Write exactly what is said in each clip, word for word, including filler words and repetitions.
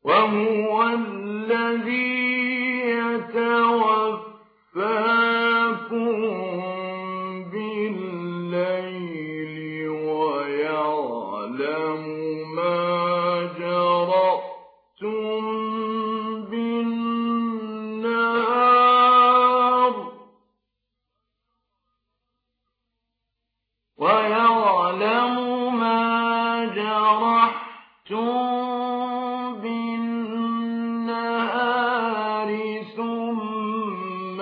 وهو الذي يتوفاكم بالليل ويعلم ما جرأتم بالنهار ويعلم ما جرحتم بالنهار ثم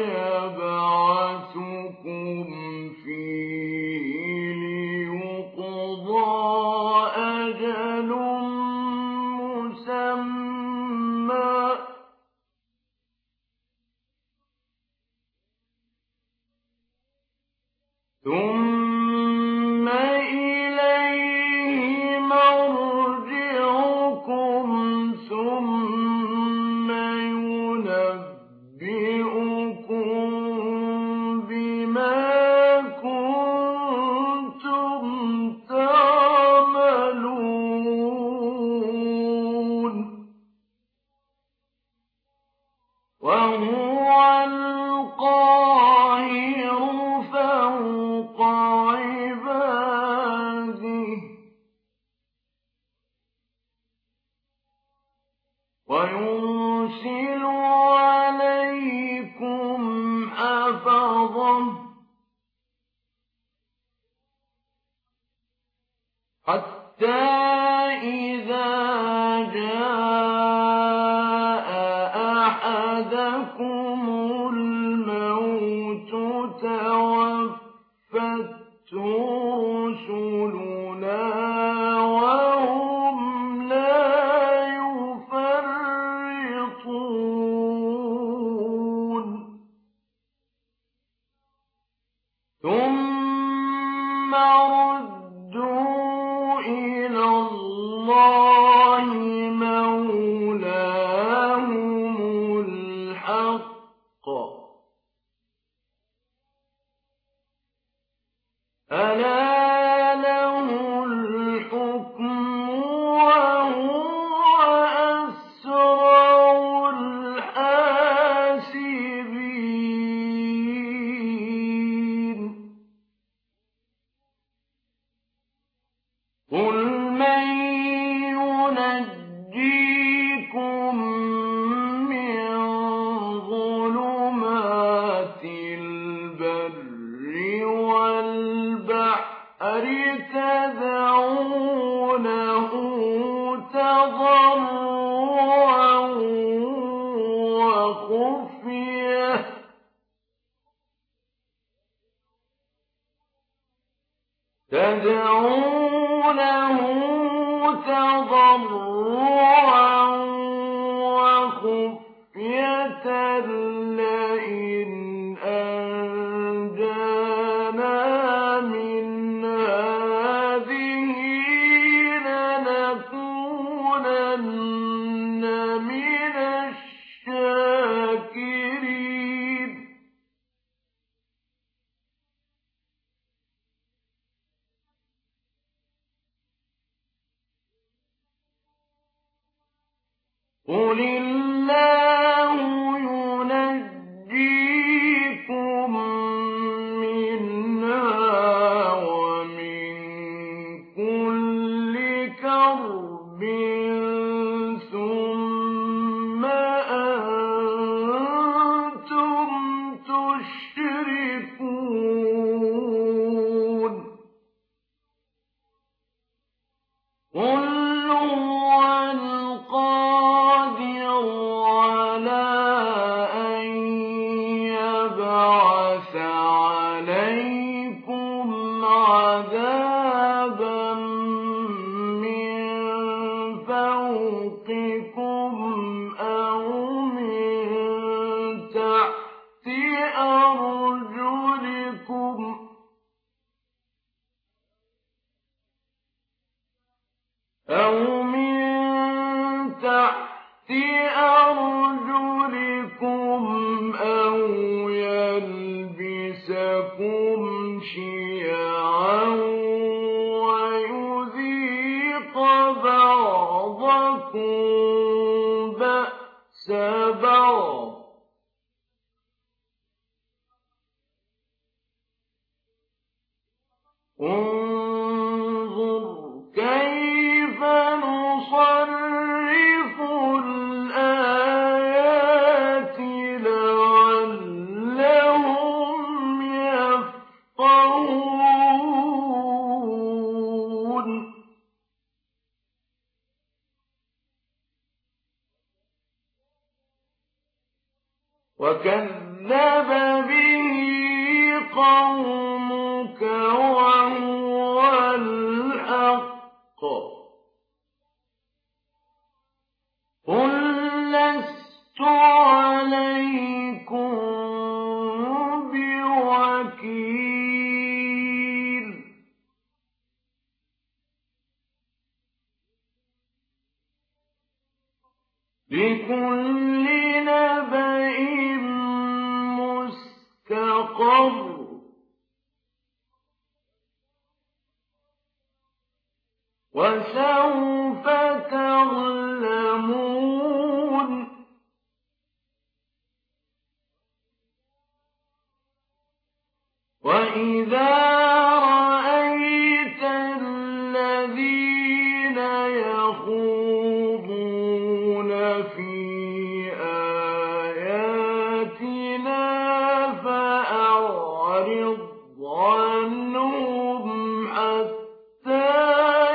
يبعثكم فيه ليقضى أجل مسمى ثم إليه مرجعكم ثم ينبئكم بما كنتم تعملون وهو القاهر فوق عباده ويرسل عليكم حفظة حتى إذا جاء أحدكم الموت توفته رسلنا وهم لا يفرطون ثم ردوا إلى الله مولاهم الحق ألا له الحكم وهو أسرع الحاسبين قل من ينجيكم من ظلمات البر والبحر تدعونه تضرعا وخفية تدعونه تضرعا وخفية لئن أنجانا من هذه لنكونن من الشاكرين قل الله ينجيكم منها ومن كل كرب ثم أنتم تشركون قل هو القادر على أن يبعث عليكم عذابا من فوقكم أو من تحت أرجلكم أو من تحت أرجلكم أو يلبسكم شيعا ويذيق بعضكم انظُرْ كَيْفَ نُصَرِّفُ الْآيَاتِ لَعَلَّهُمْ يَفْقَهُونَ وَكَذَّبَ بِهِ قَوْمُكَ وَهُوَ الْحَقُّ قُل لَّسْتُ عَلَيْكُم بِوَكِيلٍ لِّكُلِّ نَبَإٍ مُّسْتَقَرٌّ وَسَوْفَ تَعْلَمُونَ وَإِذَا رَأَيْتَ الَّذِينَ يَخُوضُونَ فِي آيَاتِنَا فَأَعْرِضْ عَنْهُمْ حَتَّىٰ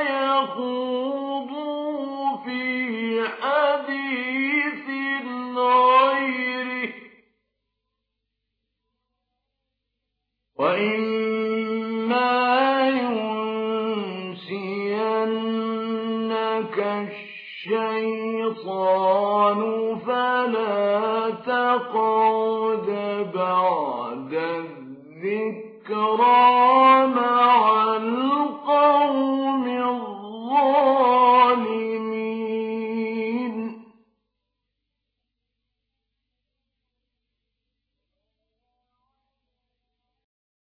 يَخُوضُوا فِي حَدِيثٍ غَيْرِهِ وَإِمَّا يُنسِيَنَّكَ الشَّيْطَانُ فَلَا تَقْعُدْ بَعْدَ الذِّكْرَىٰ